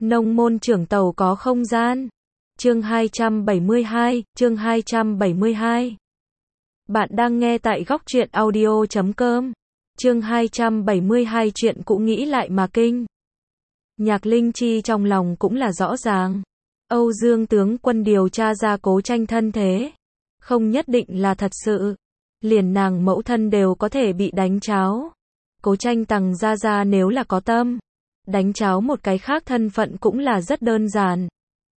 Nông môn trưởng tàu có không gian. Chương 272. Bạn đang nghe tại góc truyện audio.com. Chương 272 chuyện cũ nghĩ lại mà kinh. Nhạc Linh Chi trong lòng cũng là rõ ràng. Âu Dương tướng quân điều tra ra Cố Tranh thân thế. Không nhất định là thật sự. Liền nàng mẫu thân đều có thể bị đánh cháo. Cố Tranh tằng ra nếu là có tâm. Đánh cháo một cái khác thân phận cũng là rất đơn giản.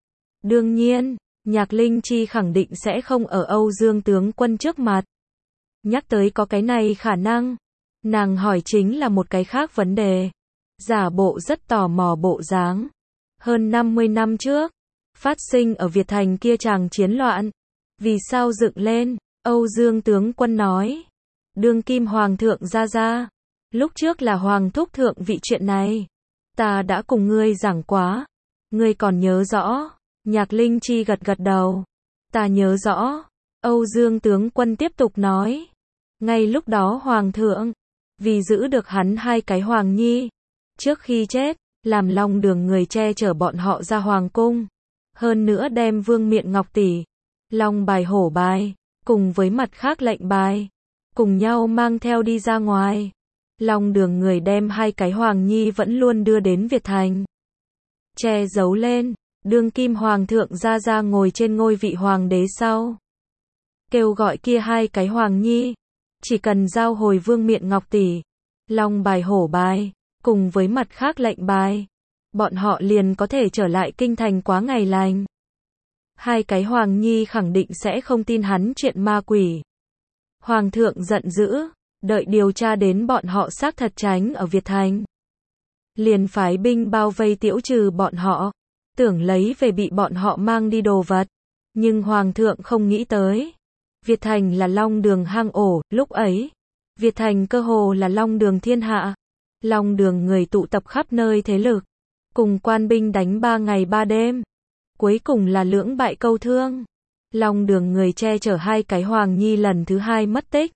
Đương nhiên, Nhạc Linh Chi khẳng định sẽ không ở Âu Dương tướng quân trước mặt. Nhắc tới có cái này khả năng. Nàng hỏi chính là một cái khác vấn đề. Giả bộ rất tò mò bộ dáng. Hơn 50 năm trước, phát sinh ở Việt Thành kia chàng chiến loạn. Vì sao dựng lên? Âu Dương tướng quân nói. Đương kim hoàng thượng ra. Lúc trước là hoàng thúc thượng vị chuyện này. Ta đã cùng ngươi giảng quá. Ngươi còn nhớ rõ? Nhạc Linh Chi gật đầu. Ta nhớ rõ. Âu Dương tướng quân tiếp tục nói. Ngay lúc đó hoàng thượng, vì giữ được hắn hai cái hoàng nhi, trước khi chết, làm Long Đường người che chở bọn họ ra hoàng cung. Hơn nữa đem Vương Miện Ngọc tỷ, Long bài hổ bài, cùng với mặt khác lệnh bài, cùng nhau mang theo đi ra ngoài. Long Đường người đem hai cái hoàng nhi vẫn luôn đưa đến Việt Thành. Che giấu lên, đương kim hoàng thượng ra ngồi trên ngôi vị hoàng đế sau. Kêu gọi kia hai cái hoàng nhi, chỉ cần giao hồi Vương Miện Ngọc tỷ, Long bài hổ bài, cùng với mặt khác lệnh bài, bọn họ liền có thể trở lại kinh thành quá ngày lành. Hai cái hoàng nhi khẳng định sẽ không tin hắn chuyện ma quỷ. Hoàng thượng giận dữ, đợi điều tra đến bọn họ xác thật tránh ở Việt Thành. Liền phái binh bao vây tiễu trừ bọn họ, tưởng lấy về bị bọn họ mang đi đồ vật. Nhưng Hoàng thượng không nghĩ tới. Việt Thành là Long Đường hang ổ, lúc ấy. Việt Thành cơ hồ là Long Đường thiên hạ. Long Đường người tụ tập khắp nơi thế lực. Cùng quan binh đánh 3 ngày 3 đêm. Cuối cùng là lưỡng bại câu thương. Long Đường người che chở hai cái hoàng nhi lần thứ hai mất tích.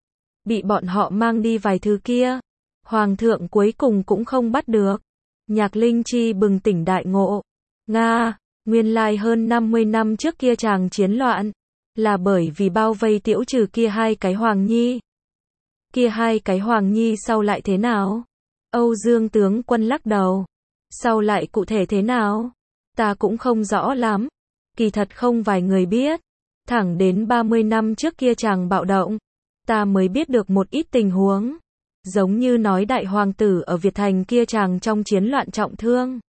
Bị bọn họ mang đi vài thứ kia. Hoàng thượng cuối cùng cũng không bắt được. Nhạc Linh Chi bừng tỉnh đại ngộ. Nga, nguyên lai hơn 50 năm trước kia chàng chiến loạn. Là bởi vì bao vây tiễu trừ kia hai cái hoàng nhi. Kia hai cái hoàng nhi sau lại thế nào? Âu Dương tướng quân lắc đầu. Sau lại cụ thể thế nào? Ta cũng không rõ lắm. Kỳ thật không vài người biết. Thẳng đến 30 năm trước kia chàng bạo động. Ta mới biết được một ít tình huống. Giống như nói đại hoàng tử ở Việt Thành kia chàng trong chiến loạn trọng thương.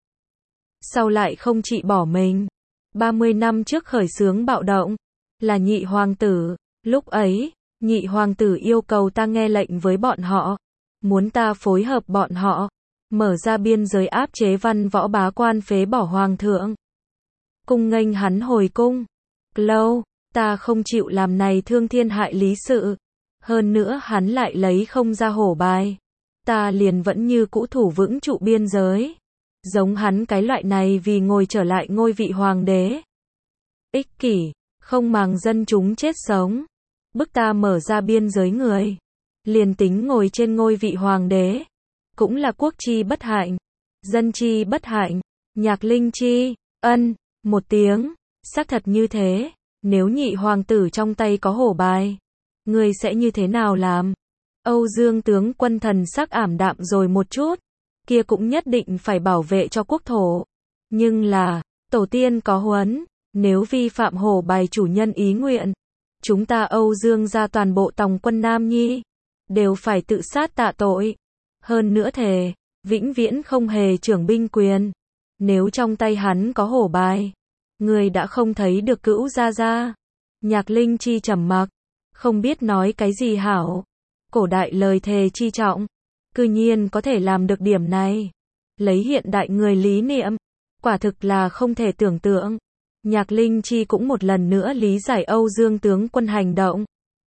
Sau lại không trị bỏ mình. 30 năm trước khởi xướng bạo động. Là nhị hoàng tử. Lúc ấy, nhị hoàng tử yêu cầu ta nghe lệnh với bọn họ. Muốn ta phối hợp bọn họ. Mở ra biên giới áp chế văn võ bá quan phế bỏ hoàng thượng. Cung nghênh hắn hồi cung. Lâu, ta không chịu làm này thương thiên hại lý sự. Hơn nữa hắn lại lấy không ra hổ bài. Ta liền vẫn như cũ thủ vững trụ biên giới. Giống hắn cái loại này vì ngồi trở lại ngôi vị hoàng đế. Ích kỷ, không màng dân chúng chết sống. Bức ta mở ra biên giới người. Liền tính ngồi trên ngôi vị hoàng đế. Cũng là quốc chi bất hạnh. Dân chi bất hạnh. Nhạc Linh Chi, ân, một tiếng. Xác thật như thế. Nếu nhị hoàng tử trong tay có hổ bài. Người sẽ như thế nào làm? Âu Dương tướng quân thần sắc ảm đạm rồi một chút. Kia cũng nhất định phải bảo vệ cho quốc thổ. Nhưng là, tổ tiên có huấn. Nếu vi phạm hổ bài chủ nhân ý nguyện. Chúng ta Âu Dương ra toàn bộ tòng quân Nam Nhi. Đều phải tự sát tạ tội. Hơn nữa thề, vĩnh viễn không hề trưởng binh quyền. Nếu trong tay hắn có hổ bài. Người đã không thấy được cữu ra. Nhạc Linh Chi trầm mặc. Không biết nói cái gì hảo. Cổ đại lời thề chi trọng. Cư nhiên có thể làm được điểm này. Lấy hiện đại người lý niệm. Quả thực là không thể tưởng tượng. Nhạc Linh Chi cũng một lần nữa lý giải Âu Dương tướng quân hành động.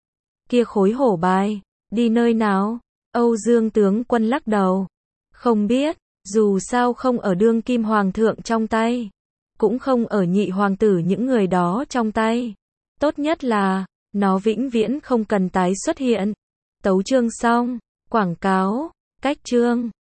Kia khối hổ bài, đi nơi nào? Âu Dương tướng quân lắc đầu. Không biết, dù sao không ở đương kim hoàng thượng trong tay. Cũng không ở nhị hoàng tử những người đó trong tay. Tốt nhất là, nó vĩnh viễn không cần tái xuất hiện. Tấu chương xong, quảng cáo, cách chương.